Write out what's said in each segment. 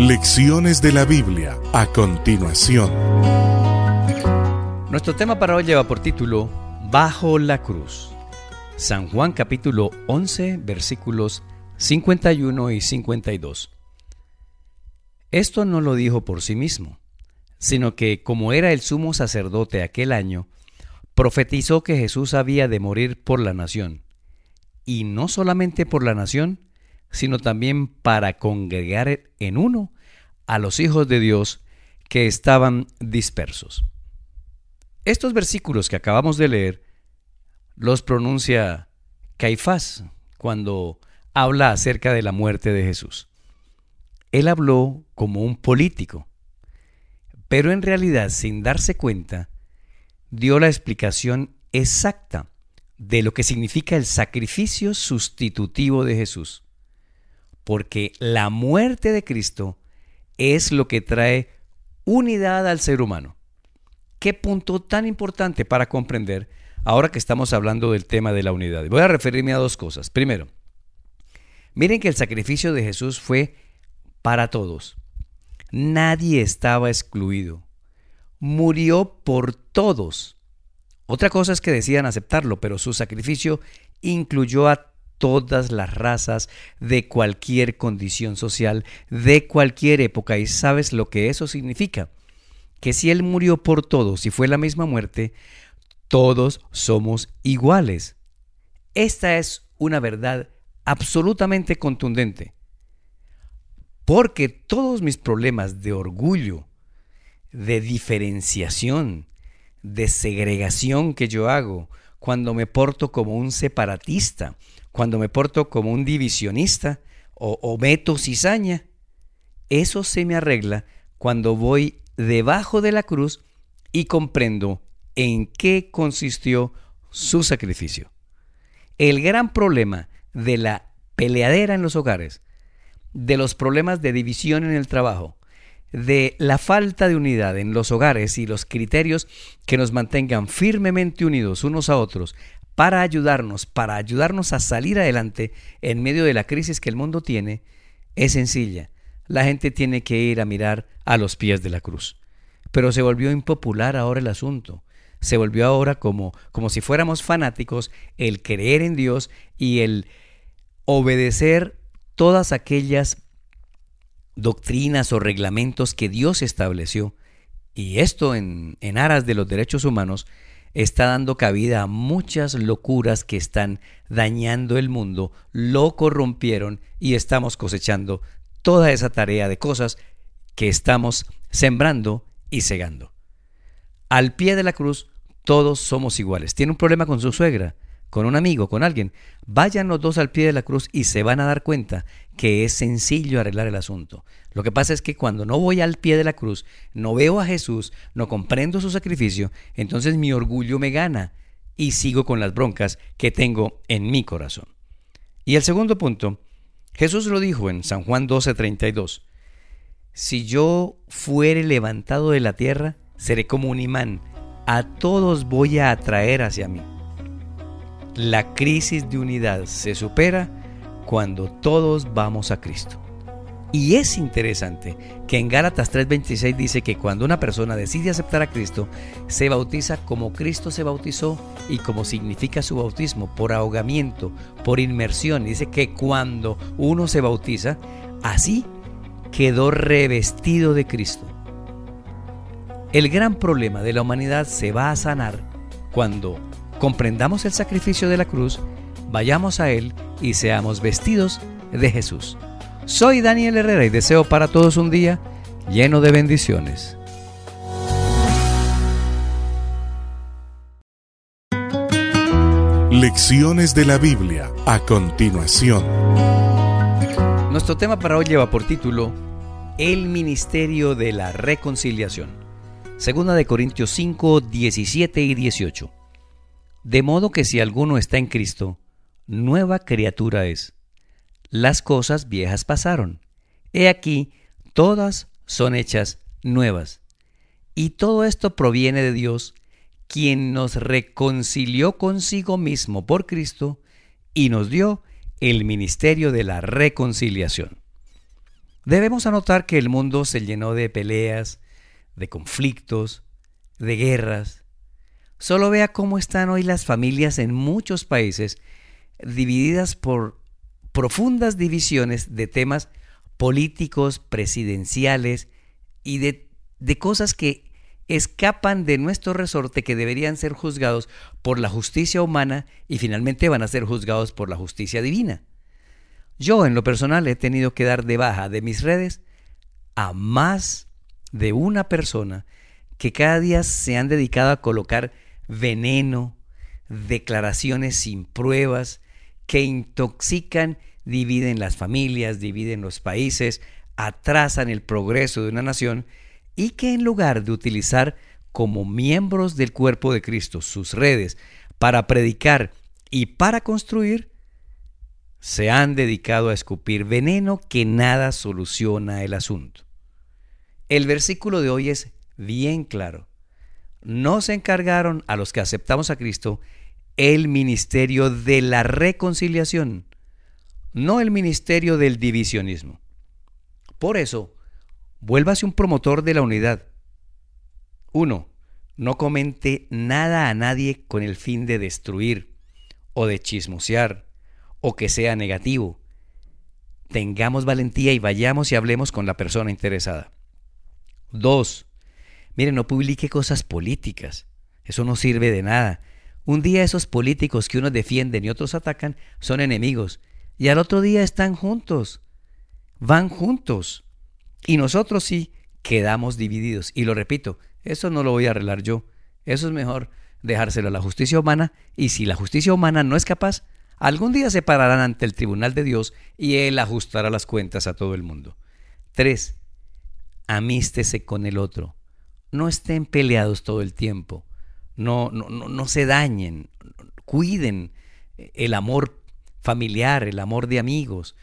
Lecciones de la Biblia a continuación. Nuestro tema para hoy lleva por título Bajo la cruz. San Juan capítulo 11 versículos 51 y 52. Esto no lo dijo por sí mismo, sino que como era el sumo sacerdote aquel año, profetizó que Jesús había de morir por la nación, y no solamente por la nación, sino también para congregar en uno a los hijos de Dios que estaban dispersos. Estos versículos que acabamos de leer los pronuncia Caifás cuando habla acerca de la muerte de Jesús. Él habló como un político, pero en realidad, sin darse cuenta, dio la explicación exacta de lo que significa el sacrificio sustitutivo de Jesús. Porque la muerte de Cristo es lo que trae unidad al ser humano. Qué punto tan importante para comprender ahora que estamos hablando del tema de la unidad. Voy a referirme a dos cosas. Primero, miren que el sacrificio de Jesús fue para todos. Nadie estaba excluido. Murió por todos. Otra cosa es que decían aceptarlo, pero su sacrificio incluyó a todas las razas, de cualquier condición social, de cualquier época. ¿Y sabes lo que eso significa? Que si Él murió por todos y fue la misma muerte, todos somos iguales. Esta es una verdad absolutamente contundente. Porque todos mis problemas de orgullo, de diferenciación, de segregación que yo hago, cuando me porto como un separatista, cuando me porto como un divisionista o meto cizaña, eso se me arregla cuando voy debajo de la cruz y comprendo en qué consistió su sacrificio. El gran problema de la peleadera en los hogares, de los problemas de división en el trabajo, de la falta de unidad en los hogares y los criterios que nos mantengan firmemente unidos unos a otros para ayudarnos a salir adelante en medio de la crisis que el mundo tiene, es sencilla. La gente tiene que ir a mirar a los pies de la cruz. Pero se volvió impopular ahora el asunto. Se volvió ahora como si fuéramos fanáticos el creer en Dios y el obedecer todas aquellas doctrinas o reglamentos que Dios estableció. Y esto en aras de los derechos humanos está dando cabida a muchas locuras que están dañando el mundo, lo corrompieron y estamos cosechando toda esa tarea de cosas que estamos sembrando y segando. Al pie de la cruz todos somos iguales. Tiene un problema con su suegra, con un amigo, con alguien, vayan los dos al pie de la cruz y se van a dar cuenta que es sencillo arreglar el asunto. Lo que pasa es que cuando no voy al pie de la cruz, no veo a Jesús, no comprendo su sacrificio, entonces mi orgullo me gana y sigo con las broncas que tengo en mi corazón. Y el segundo punto, Jesús lo dijo en San Juan 12:32. Si yo fuere levantado de la tierra, seré como un imán, a todos voy a atraer hacia mí. La crisis de unidad se supera cuando todos vamos a Cristo. Y es interesante que en Gálatas 3:26 dice que cuando una persona decide aceptar a Cristo, se bautiza como Cristo se bautizó y como significa su bautismo, por ahogamiento, por inmersión. Dice que cuando uno se bautiza, así quedó revestido de Cristo. El gran problema de la humanidad se va a sanar cuando comprendamos el sacrificio de la cruz, vayamos a Él y seamos vestidos de Jesús. Soy Daniel Herrera y deseo para todos un día lleno de bendiciones. Lecciones de la Biblia a continuación. Nuestro tema para hoy lleva por título El ministerio de la reconciliación. Segunda de Corintios 5, 17 y 18. De modo que si alguno está en Cristo, nueva criatura es. Las cosas viejas pasaron. He aquí, todas son hechas nuevas. Y todo esto proviene de Dios, quien nos reconcilió consigo mismo por Cristo y nos dio el ministerio de la reconciliación. Debemos anotar que el mundo se llenó de peleas, de conflictos, de guerras. Solo vea cómo están hoy las familias en muchos países, divididas por profundas divisiones de temas políticos, presidenciales y de cosas que escapan de nuestro resorte, que deberían ser juzgados por la justicia humana y finalmente van a ser juzgados por la justicia divina. Yo, en lo personal, he tenido que dar de baja de mis redes a más de una persona que cada día se han dedicado a colocar veneno, declaraciones sin pruebas, que intoxican, dividen las familias, dividen los países, atrasan el progreso de una nación, y que en lugar de utilizar como miembros del cuerpo de Cristo sus redes para predicar y para construir, se han dedicado a escupir veneno que nada soluciona el asunto. El versículo de hoy es bien claro. Nos encargaron a los que aceptamos a Cristo el ministerio de la reconciliación, no el ministerio del divisionismo. Por eso, vuélvase un promotor de la unidad. 1. No comente nada a nadie con el fin de destruir o de chismosear o que sea negativo. Tengamos valentía y vayamos y hablemos con la persona interesada. 2. Mire, no publique cosas políticas. Eso no sirve de nada. Un día esos políticos que unos defienden y otros atacan son enemigos, y al otro día están juntos, van juntos, y nosotros sí quedamos divididos. Y lo repito, eso no lo voy a arreglar yo. Eso es mejor dejárselo a la justicia humana, y si la justicia humana no es capaz, algún día se pararán ante el tribunal de Dios y Él ajustará las cuentas a todo el mundo. 3. Amístese con el otro. No estén peleados todo el tiempo. No se dañen. Cuiden el amor familiar, el amor de amigos.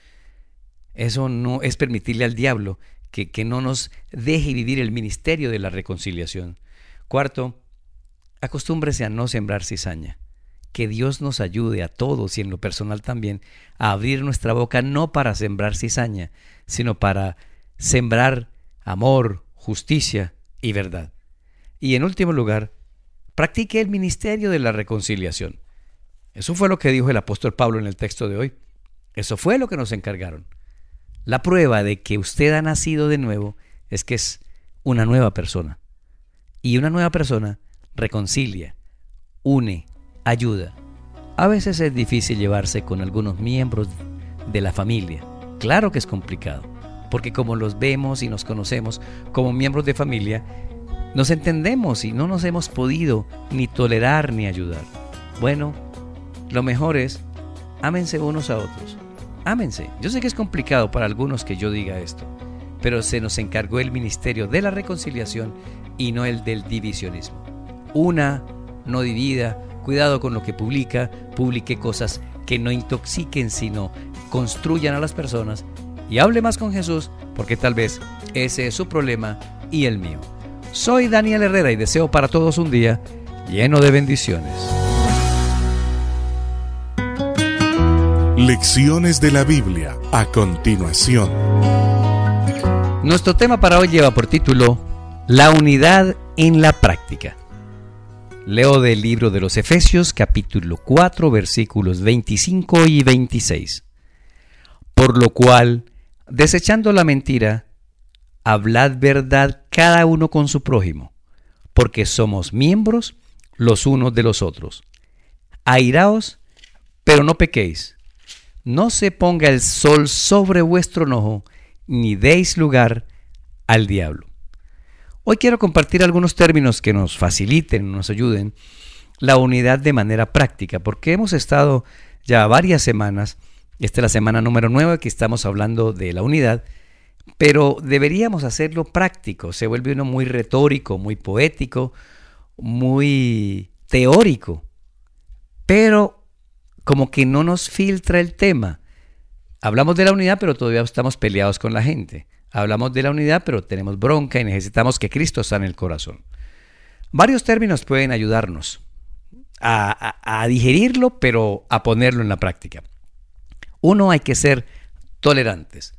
Eso no es permitirle al diablo que no nos deje vivir el ministerio de la reconciliación. 4. Acostúmbrese a no sembrar cizaña. Que Dios nos ayude a todos y en lo personal también a abrir nuestra boca no para sembrar cizaña, sino para sembrar amor, justicia y verdad. Y en último lugar, practique el ministerio de la reconciliación. Eso fue lo que dijo el apóstol Pablo en el texto de hoy. Eso fue lo que nos encargaron. La prueba de que usted ha nacido de nuevo es que es una nueva persona. Y una nueva persona reconcilia, une, ayuda. A veces es difícil llevarse con algunos miembros de la familia. Claro que es complicado, porque como los vemos y nos conocemos como miembros de familia, nos entendemos y no nos hemos podido ni tolerar ni ayudar. Bueno, lo mejor es, ámense unos a otros. Ámense. Yo sé que es complicado para algunos que yo diga esto, pero se nos encargó el ministerio de la reconciliación y no el del divisionismo. Una, no divida. Cuidado con lo que publique cosas que no intoxiquen, sino construyan a las personas, y hable más con Jesús, porque tal vez ese es su problema y el mío. Soy Daniel Herrera y deseo para todos un día lleno de bendiciones. Lecciones de la Biblia a continuación. Nuestro tema para hoy lleva por título La unidad en la práctica. Leo del libro de los Efesios, capítulo 4, versículos 25 y 26. Por lo cual, desechando la mentira, hablad verdad cada uno con su prójimo, porque somos miembros los unos de los otros. Airaos, pero no pequéis. No se ponga el sol sobre vuestro enojo, ni deis lugar al diablo. Hoy quiero compartir algunos términos que nos faciliten, nos ayuden la unidad de manera práctica, porque hemos estado ya varias semanas, esta es la semana número 9 que estamos hablando de la unidad, pero deberíamos hacerlo práctico. Se vuelve uno muy retórico, muy poético, muy teórico, pero como que no nos filtra el tema. Hablamos de la unidad, pero todavía estamos peleados con la gente. Hablamos de la unidad, pero tenemos bronca y necesitamos que Cristo sane el corazón. Varios términos pueden ayudarnos a digerirlo, pero a ponerlo en la práctica. 1, hay que ser tolerantes.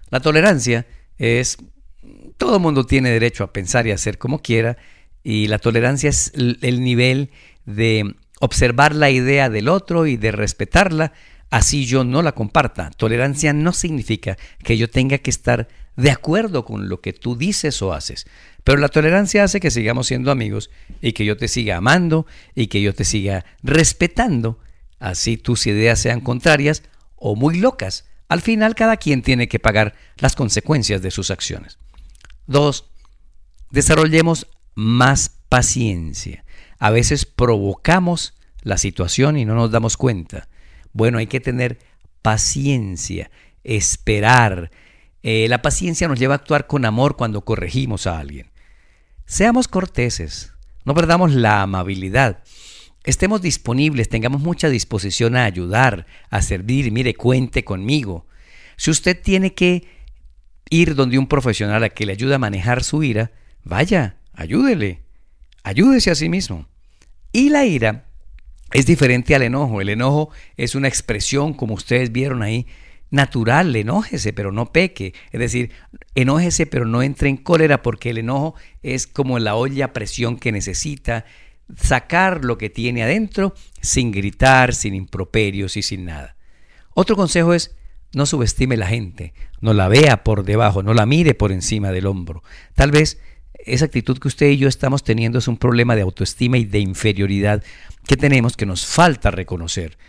La tolerancia es, todo mundo tiene derecho a pensar y hacer como quiera, y la tolerancia es el nivel de observar la idea del otro y de respetarla, así yo no la comparta. Tolerancia no significa que yo tenga que estar de acuerdo con lo que tú dices o haces, pero la tolerancia hace que sigamos siendo amigos y que yo te siga amando y que yo te siga respetando, así tus ideas sean contrarias o muy locas. Al final cada quien tiene que pagar las consecuencias de sus acciones. 2. Desarrollemos más paciencia. A veces provocamos la situación y no nos damos cuenta. Bueno, hay que tener paciencia, esperar. La paciencia nos lleva a actuar con amor cuando corregimos a alguien. Seamos corteses, no perdamos la amabilidad. Estemos disponibles, tengamos mucha disposición a ayudar, a servir. Mire, cuente conmigo. Si usted tiene que ir donde un profesional a que le ayude a manejar su ira, vaya, ayúdele, ayúdese a sí mismo. Y la ira es diferente al enojo. El enojo es una expresión, como ustedes vieron ahí, natural. Enójese, pero no peque. Es decir, enójese, pero no entre en cólera, porque el enojo es como la olla a presión que necesita sacar lo que tiene adentro sin gritar, sin improperios y sin nada. Otro consejo es: no subestime la gente, no la vea por debajo, no la mire por encima del hombro. Tal vez esa actitud que usted y yo estamos teniendo es un problema de autoestima y de inferioridad que tenemos, que nos falta reconocer.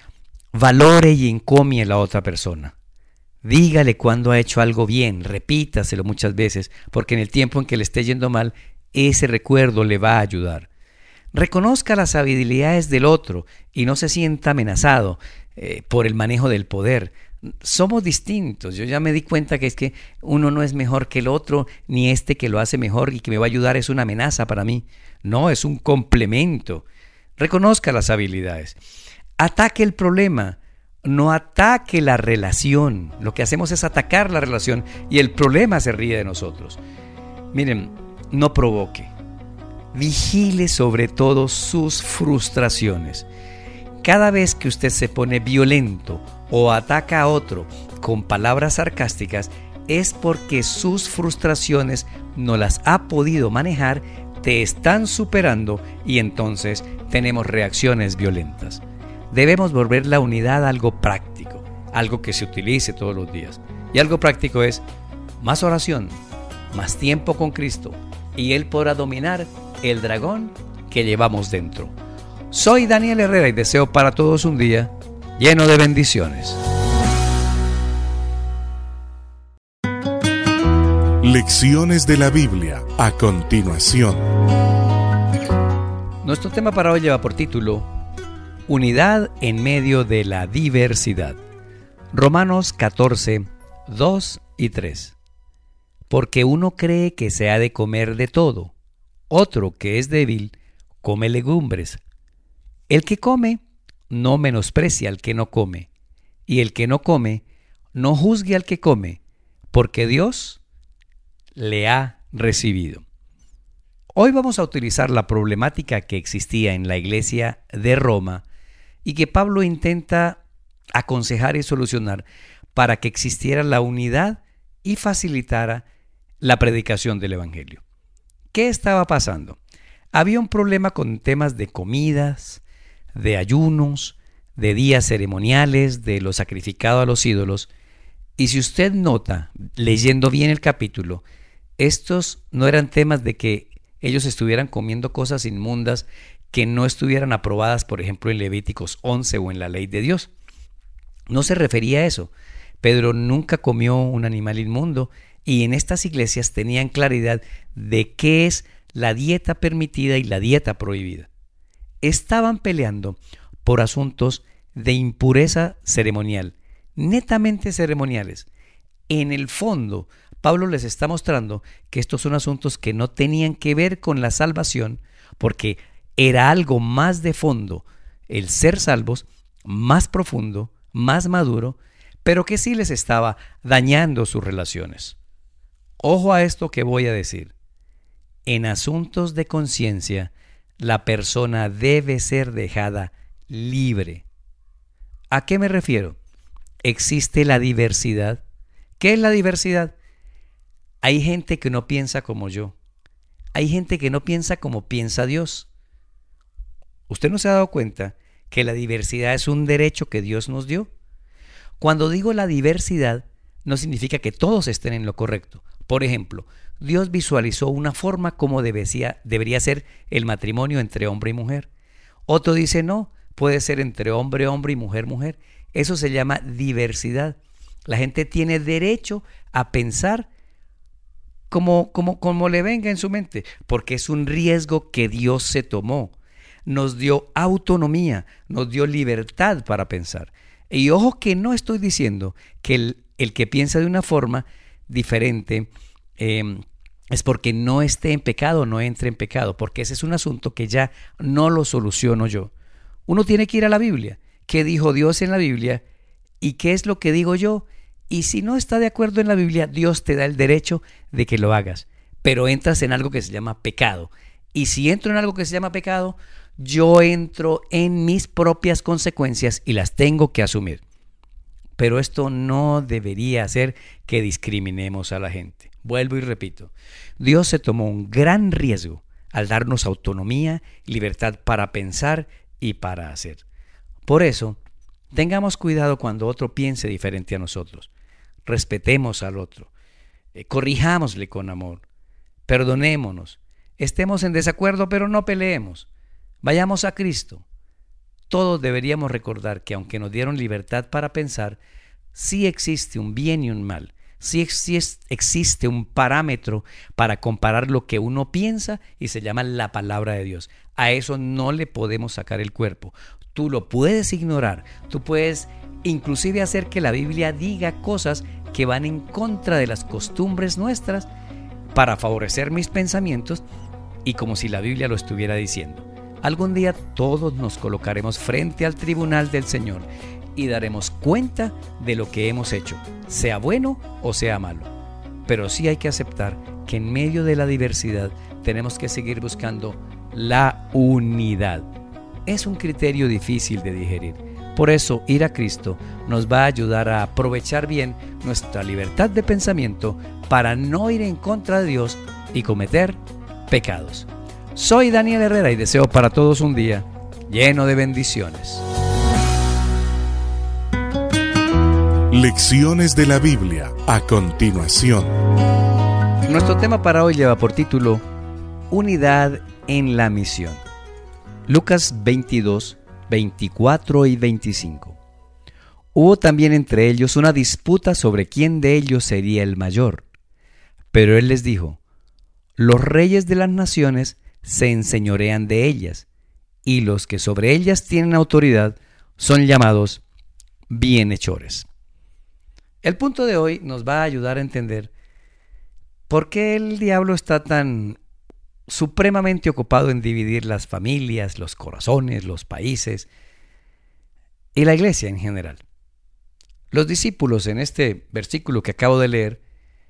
Valore y encomie a la otra persona. Dígale cuando ha hecho algo bien, repítaselo muchas veces, porque en el tiempo en que le esté yendo mal, ese recuerdo le va a ayudar. Reconozca las habilidades del otro y no se sienta amenazado por el manejo del poder. Somos distintos. Yo ya me di cuenta que es que uno no es mejor que el otro, ni este que lo hace mejor y que me va a ayudar es una amenaza para mí. No, es un complemento. Reconozca las habilidades. Ataque el problema, no ataque la relación. Lo que hacemos es atacar la relación y el problema se ríe de nosotros. Miren, no provoque. Vigile sobre todo sus frustraciones. Cada vez que usted se pone violento o ataca a otro con palabras sarcásticas, es porque sus frustraciones no las ha podido manejar, te están superando y entonces tenemos reacciones violentas. Debemos volver la unidad a algo práctico, algo que se utilice todos los días. Y algo práctico es más oración, más tiempo con Cristo, y Él podrá dominar el dragón que llevamos dentro. Soy Daniel Herrera y deseo para todos un día lleno de bendiciones. Lecciones de la Biblia a continuación. Nuestro tema para hoy lleva por título Unidad en medio de la diversidad. Romanos 14, 2 y 3. Porque uno cree que se ha de comer de todo, otro que es débil come legumbres. El que come no menosprecia al que no come, y el que no come no juzgue al que come, porque Dios le ha recibido. Hoy vamos a utilizar la problemática que existía en la iglesia de Roma y que Pablo intenta aconsejar y solucionar para que existiera la unidad y facilitara la predicación del Evangelio. ¿Qué estaba pasando? Había un problema con temas de comidas, de ayunos, de días ceremoniales, de lo sacrificado a los ídolos. Y si usted nota, leyendo bien el capítulo, estos no eran temas de que ellos estuvieran comiendo cosas inmundas que no estuvieran aprobadas, por ejemplo, en Levíticos 11 o en la ley de Dios. No se refería a eso. Pedro nunca comió un animal inmundo y en estas iglesias tenían claridad de qué es la dieta permitida y la dieta prohibida. Estaban peleando por asuntos de impureza ceremonial, netamente ceremoniales. En el fondo, Pablo les está mostrando que estos son asuntos que no tenían que ver con la salvación, porque era algo más de fondo, el ser salvos, más profundo, más maduro, pero que sí les estaba dañando sus relaciones. Ojo a esto que voy a decir. En asuntos de conciencia, la persona debe ser dejada libre. ¿A qué me refiero? Existe la diversidad. ¿Qué es la diversidad? Hay gente que no piensa como yo. Hay gente que no piensa como piensa Dios. ¿Usted no se ha dado cuenta que la diversidad es un derecho que Dios nos dio? Cuando digo la diversidad, no significa que todos estén en lo correcto. Por ejemplo, Dios visualizó una forma como debería ser el matrimonio entre hombre y mujer. Otro dice no, puede ser entre hombre, hombre y mujer, mujer. Eso se llama diversidad. La gente tiene derecho a pensar como le venga en su mente, porque es un riesgo que Dios se tomó. Nos dio autonomía, nos dio libertad para pensar. Y ojo que no estoy diciendo que el que piensa de una forma diferente es porque no esté en pecado, no entre en pecado, porque ese es un asunto que ya no lo soluciono yo. Uno tiene que ir a la Biblia. ¿Qué dijo Dios en la Biblia? ¿Y qué es lo que digo yo? Y si no está de acuerdo en la Biblia, Dios te da el derecho de que lo hagas. Pero entras en algo que se llama pecado. Y si entro en algo que se llama pecado, yo entro en mis propias consecuencias y las tengo que asumir. Pero esto no debería hacer que discriminemos a la gente. Vuelvo y repito, Dios se tomó un gran riesgo al darnos autonomía, libertad para pensar y para hacer. Por eso, tengamos cuidado cuando otro piense diferente a nosotros. Respetemos al otro, corrijámosle con amor, perdonémonos, estemos en desacuerdo pero no peleemos, vayamos a Cristo. Todos deberíamos recordar que aunque nos dieron libertad para pensar, sí existe un bien y un mal, sí existe un parámetro para comparar lo que uno piensa y se llama la palabra de Dios. A eso no le podemos sacar el cuerpo. Tú lo puedes ignorar, tú puedes inclusive hacer que la Biblia diga cosas que van en contra de las costumbres nuestras para favorecer mis pensamientos y como si la Biblia lo estuviera diciendo. Algún día todos nos colocaremos frente al tribunal del Señor y daremos cuenta de lo que hemos hecho, sea bueno o sea malo. Pero sí hay que aceptar que en medio de la diversidad tenemos que seguir buscando la unidad. Es un criterio difícil de digerir. Por eso, ir a Cristo nos va a ayudar a aprovechar bien nuestra libertad de pensamiento para no ir en contra de Dios y cometer pecados. Soy Daniel Herrera y deseo para todos un día lleno de bendiciones. Lecciones de la Biblia a continuación. Nuestro tema para hoy lleva por título Unidad en la misión. Lucas 22, 24 y 25. Hubo también entre ellos una disputa sobre quién de ellos sería el mayor. Pero él les dijo: los reyes de las naciones se enseñorean de ellas, y los que sobre ellas tienen autoridad son llamados bienhechores. El punto de hoy nos va a ayudar a entender por qué el diablo está tan supremamente ocupado en dividir las familias, los corazones, los países y la iglesia en general. Los discípulos en este versículo que acabo de leer,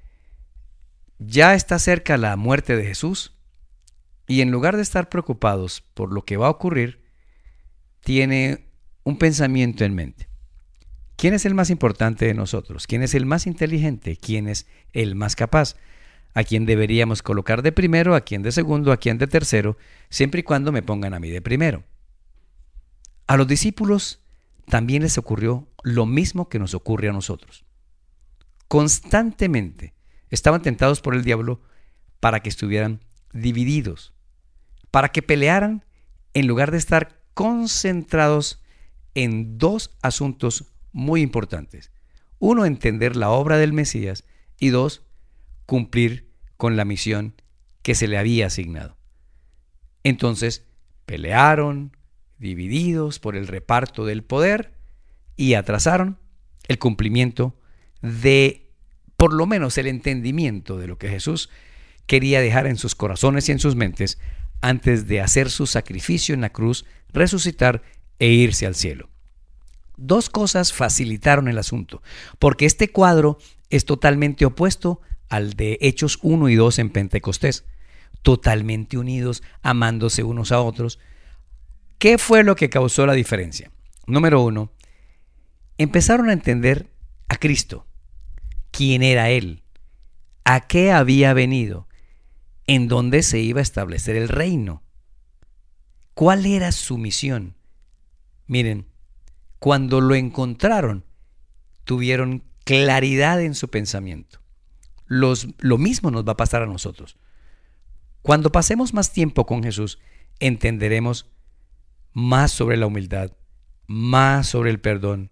ya está cerca la muerte de Jesús y en lugar de estar preocupados por lo que va a ocurrir, tiene un pensamiento en mente. ¿Quién es el más importante de nosotros? ¿Quién es el más inteligente? ¿Quién es el más capaz? ¿A quién deberíamos colocar de primero? ¿A quién de segundo? ¿A quién de tercero? Siempre y cuando me pongan a mí de primero. A los discípulos también les ocurrió lo mismo que nos ocurre a nosotros. Constantemente estaban tentados por el diablo para que estuvieran divididos, para que pelearan en lugar de estar concentrados en dos asuntos muy importantes. Uno, entender la obra del Mesías y dos, cumplir con la misión que se le había asignado. Entonces, pelearon, divididos por el reparto del poder y atrasaron el cumplimiento de, por lo menos, el entendimiento de lo que Jesús quería dejar en sus corazones y en sus mentes antes de hacer su sacrificio en la cruz, resucitar e irse al cielo. Dos cosas facilitaron el asunto, porque este cuadro es totalmente opuesto al de Hechos 1 y 2 en Pentecostés, totalmente unidos, amándose unos a otros. ¿Qué fue lo que causó la diferencia? Número uno, empezaron a entender a Cristo. quién era Él, a qué había venido, en dónde se iba a establecer el reino, cuál era su misión. Miren, cuando lo encontraron, tuvieron claridad en su pensamiento. Lo mismo nos va a pasar a nosotros. Cuando pasemos más tiempo con Jesús, entenderemos más sobre la humildad, más sobre el perdón,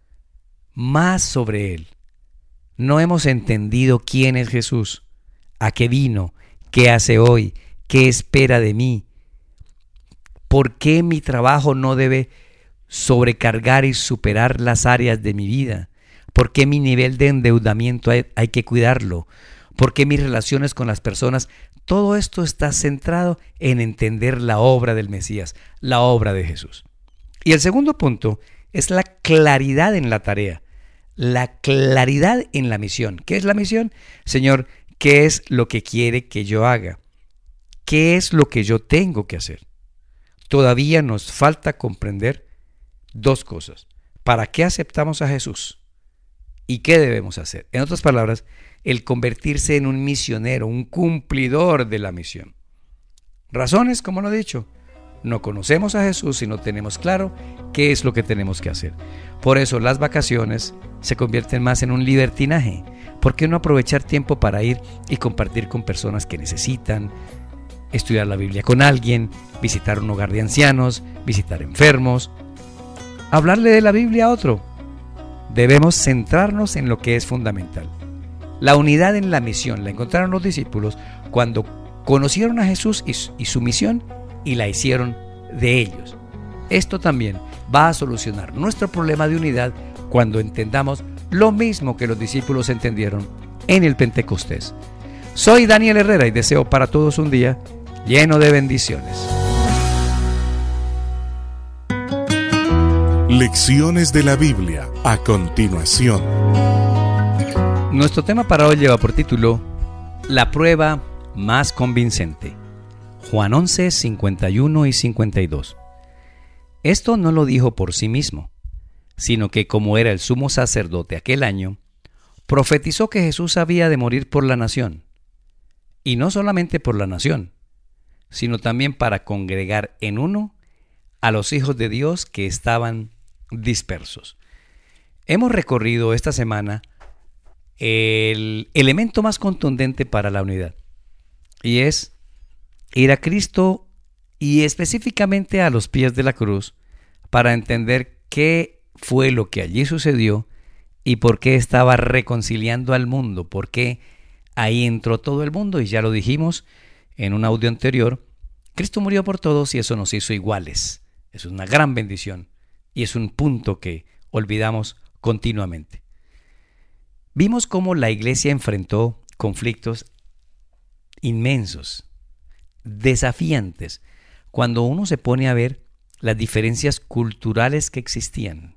más sobre Él. No hemos entendido quién es Jesús, a qué vino, qué hace hoy, qué espera de mí, por qué mi trabajo no debe sobrecargar y superar las áreas de mi vida, por qué mi nivel de endeudamiento hay que cuidarlo, por qué mis relaciones con las personas. Todo esto está centrado en entender la obra del Mesías, la obra de Jesús. Y el segundo punto es la claridad en la tarea, la claridad en la misión. ¿Qué es la misión? Señor, ¿qué es lo que quiere que yo haga? ¿Qué es lo que yo tengo que hacer? Todavía nos falta comprender dos cosas. ¿Para qué aceptamos a Jesús? ¿Y qué debemos hacer? En otras palabras, el convertirse en un misionero, un cumplidor de la misión. Razones, como lo he dicho, no conocemos a Jesús y no tenemos claro qué es lo que tenemos que hacer. Por eso las vacaciones se convierten más en un libertinaje. ¿Por qué no aprovechar tiempo para ir y compartir con personas que necesitan, estudiar la Biblia con alguien, visitar un hogar de ancianos, visitar enfermos, hablarle de la Biblia a otro? Debemos centrarnos en lo que es fundamental. La unidad en la misión la encontraron los discípulos cuando conocieron a Jesús y su misión y la hicieron de ellos. Esto también va a solucionar nuestro problema de unidad cuando entendamos lo mismo que los discípulos entendieron en el Pentecostés. Soy Daniel Herrera y deseo para todos un día lleno de bendiciones. Lecciones de la Biblia a continuación. Nuestro tema para hoy lleva por título La prueba más convincente. Juan 11, 51 y 52. Esto no lo dijo por sí mismo, sino que como era el sumo sacerdote aquel año, profetizó que Jesús había de morir por la nación. Y no solamente por la nación, sino también para congregar en uno a los hijos de Dios que estaban dispersos. Hemos recorrido esta semana el elemento más contundente para la unidad, y es ir a Cristo y específicamente a los pies de la cruz para entender qué fue lo que allí sucedió y por qué estaba reconciliando al mundo, por qué ahí entró todo el mundo. Y ya lo dijimos en un audio anterior, Cristo murió por todos y eso nos hizo iguales. Eso es una gran bendición y es un punto que olvidamos continuamente. Vimos cómo la iglesia enfrentó conflictos inmensos, desafiantes, cuando uno se pone a ver las diferencias culturales que existían.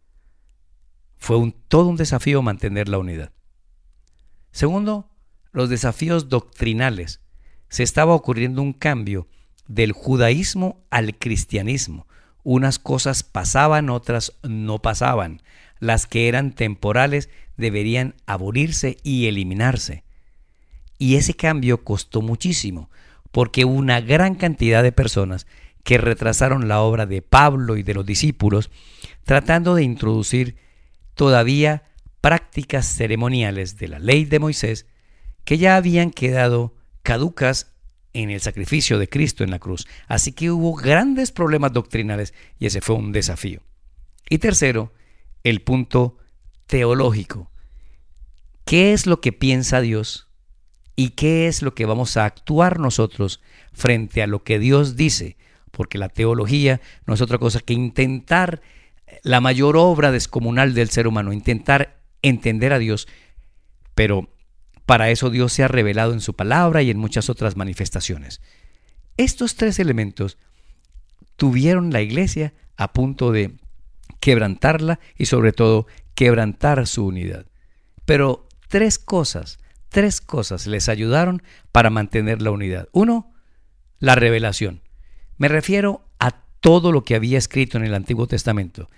Fue todo un desafío mantener la unidad. Segundo, los desafíos doctrinales. Se estaba ocurriendo un cambio del judaísmo al cristianismo. Unas cosas pasaban, otras no pasaban. Las que eran temporales deberían abolirse y eliminarse. Y ese cambio costó muchísimo, porque hubo una gran cantidad de personas que retrasaron la obra de Pablo y de los discípulos, tratando de introducir todavía prácticas ceremoniales de la ley de Moisés que ya habían quedado caducas en el sacrificio de Cristo en la cruz. Así que hubo grandes problemas doctrinales y ese fue un desafío. Y tercero, el punto teológico. ¿Qué es lo que piensa Dios y qué es lo que vamos a actuar nosotros frente a lo que Dios dice? Porque la teología no es otra cosa que intentar la mayor obra descomunal del ser humano, intentar entender a Dios, pero para eso Dios se ha revelado en su palabra y en muchas otras manifestaciones. Estos tres elementos tuvieron la iglesia a punto de quebrantarla y sobre todo quebrantar su unidad. Pero tres cosas les ayudaron para mantener la unidad. Uno, la revelación. Me refiero a todo lo que había escrito en el Antiguo Testamento.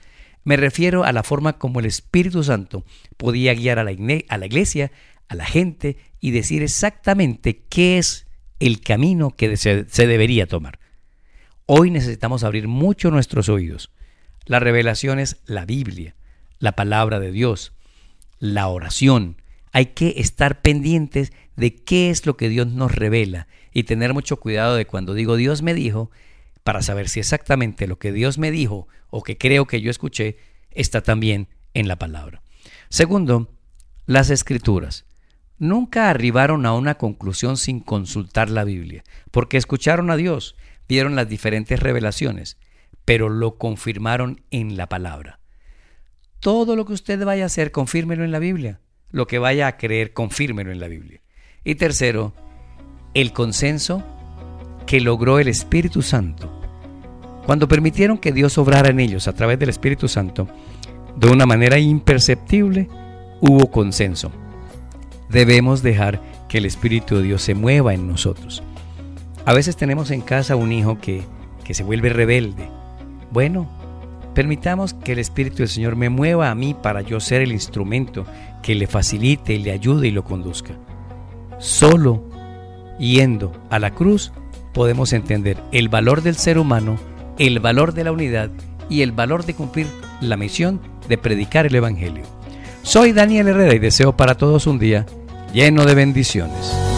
Me refiero a la forma como el Espíritu Santo podía guiar a la iglesia, a la gente, y decir exactamente qué es el camino que se debería tomar. Hoy necesitamos abrir mucho nuestros oídos. La revelación es la Biblia, la palabra de Dios, la oración. Hay que estar pendientes de qué es lo que Dios nos revela y tener mucho cuidado de cuando digo Dios me dijo, para saber si exactamente lo que Dios me dijo o que creo que yo escuché está también en la palabra. Segundo, las Escrituras. Nunca arribaron a una conclusión sin consultar la Biblia, porque escucharon a Dios, vieron las diferentes revelaciones, pero lo confirmaron en la palabra. Todo lo que usted vaya a hacer, confírmelo en la Biblia. Lo que vaya a creer, confírmelo en la Biblia. Y tercero, el consenso que logró el Espíritu Santo. Cuando permitieron que Dios obrara en ellos a través del Espíritu Santo, de una manera imperceptible, hubo consenso. Debemos dejar que el Espíritu de Dios se mueva en nosotros. A veces tenemos en casa un hijo que se vuelve rebelde. Bueno, permitamos que el Espíritu del Señor me mueva a mí para yo ser el instrumento que le facilite, le ayude y lo conduzca. Solo yendo a la cruz podemos entender el valor del ser humano, el valor de la unidad y el valor de cumplir la misión de predicar el Evangelio. Soy Daniel Herrera y deseo para todos un día lleno de bendiciones.